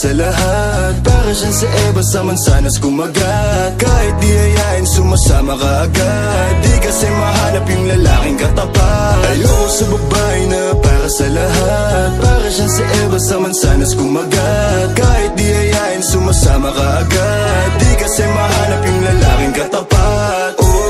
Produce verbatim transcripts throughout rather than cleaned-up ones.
sa lahat. Para siyang sa Eva sa mansanas kumagat. Kahit di ayain sumasama ka agad. Di kasi mahanap yung lalaking katapat. Ayoko sa babae na para sa lahat. Para siyang sa Eva sa mansanas kumagat. Kahit di ayain sumasama ka agad. Di kasi mahanap yung lalaking katapat.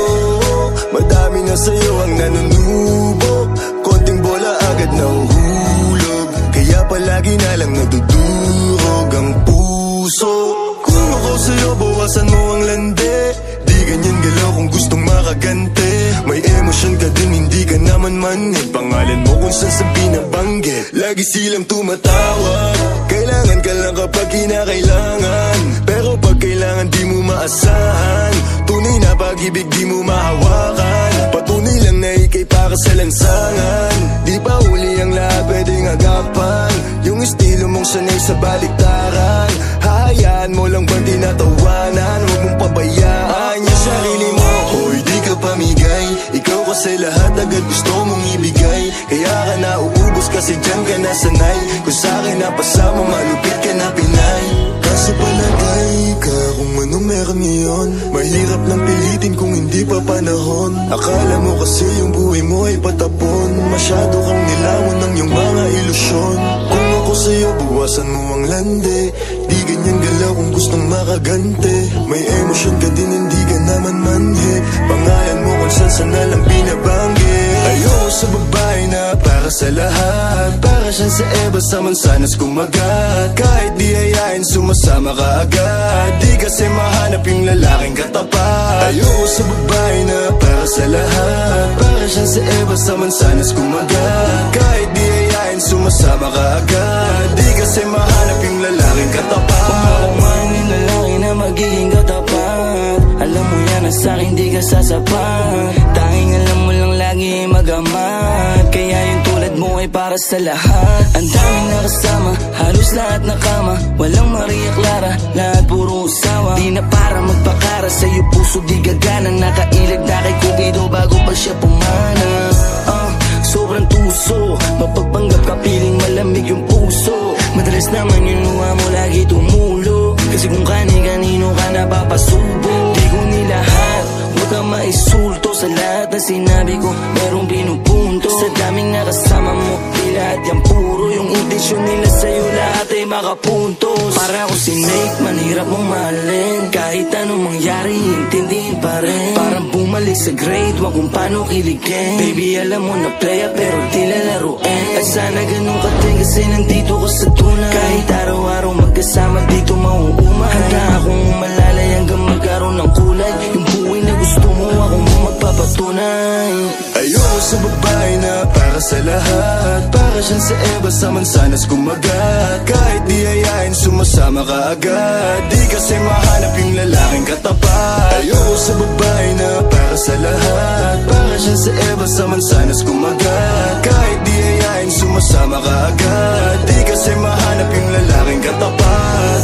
Oh, madami na sa'yo ang nanunubok. Konting bola agad nahuhulog. Kaya palagi na lang nadudurog ang puso. Kung ako sa'yo bawasan mo ang lande. Di ganyan galaw kung gustong makagante. May emosyon ka din hindi ka naman manhid. Pangalan mo kung saan sa binabanggit. Lagi silang tumatawag. Kailangan ka lang kapag kinakailangan. Pero pag kailangan di mo maasahan. Tunay na pag-ibig di mo mahawakan. Patunay lang na ikay para sa lansangan. Di pa uli ang lahat pwedeng agapan. Yung estilo mong sanay sa baliktaran. Hahayaan mo lang ba tinatawanan? Huwag mong pabayaan yung sarili mo. Hoy di ka pamigay. Ikaw kasi lahat agad gusto mong ibigay. Kaya ka nauubos kasi dyan ka nasanay. Kung sa'kin napasama malupit ka na Pinay. Kaso palagay ka kung ano meron ngayon. Mahirap lang pilitin kung hindi pa panahon. Akala mo kasi yung buhay mo ay patapon. Masyado kang nilawan ng iyong mga ilusyon. Kung ako sa'yo buwasan mo ang lande. Di ganyan galaw kung gustong makagante. May emosyon ka din hindi ka naman manhid. Pangalan mo kung saan saan na lang binabanggit. Ayoko sa babae na para sa lahat. Para siyang sa Eva sa mansanas kumagat. Kahit di ayain sumasama ka agad. Di kasi mahanap yung lalaking katapat. Ayoko sa babae na para sa lahat. Para siyang sa Eva sa mansanas kumagat. Kahit di ayain sumasama ka agad. Di kasi mahanap yung lalaking katapat. Pumalaman yung lalaki na magiging katapat. Alam mo yan na sa'kin di ka sasapat. Tanging alam mo lang lagi magamat. Kaya yung tulad mo ay para sa lahat. Ang daming nakasama, halos lahat nakama. Walang Maria Clara, lahat puro usawa. Di na para magpakara, sa'yo puso di gagana. Nakailag na kay Cupido bago pa siya pumana. uh, Sobrang tuso, mapagpanggap ka piling malamig yung puso. Madalas naman yung luha mo lagi tumulo. Kasi kung kani-kanino ka napapasubo. Di ko nilahat, huwag kang maisulto. Sa lahat na sinabi ko, merong pinupunto. Sa daming nakasama mo, di lahat yan puro. Yung intensyon nila sa'yo lahat ay makapuntos. Para ako si Nate, manhirap mong mahalin. Kahit anong mangyari, intindihin pa rin. Parang bumalik sa grade, wag kung paano kiligin. Baby, alam mo na playa pero di lalaruin. At sana ganun ka din kasi nandito ka sa tunay. Kahit araw-araw magkasama dito mauumay. Handa akong umalalay hanggang magkaroon ng kulay. Yung buhay na gusto mo, ako mo magpapatunay. Ayoko sa babae na para sa lahat. Para siyang sa Eva sa mansanas kumagat. Kahit di ayain sumasama ka agad. Di kasi mahanap yung lalaking katapat. Ayoko sa babae na para sa lahat. Para siyang sa Eva sa mansanas kumagat. Kahit di ayain sumasama ka agad. Di kasi mahanap yung lalaking katapat.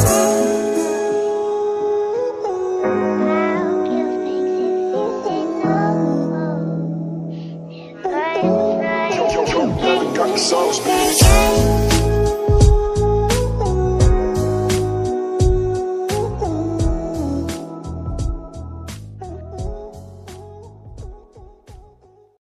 Got the sauce, bitch.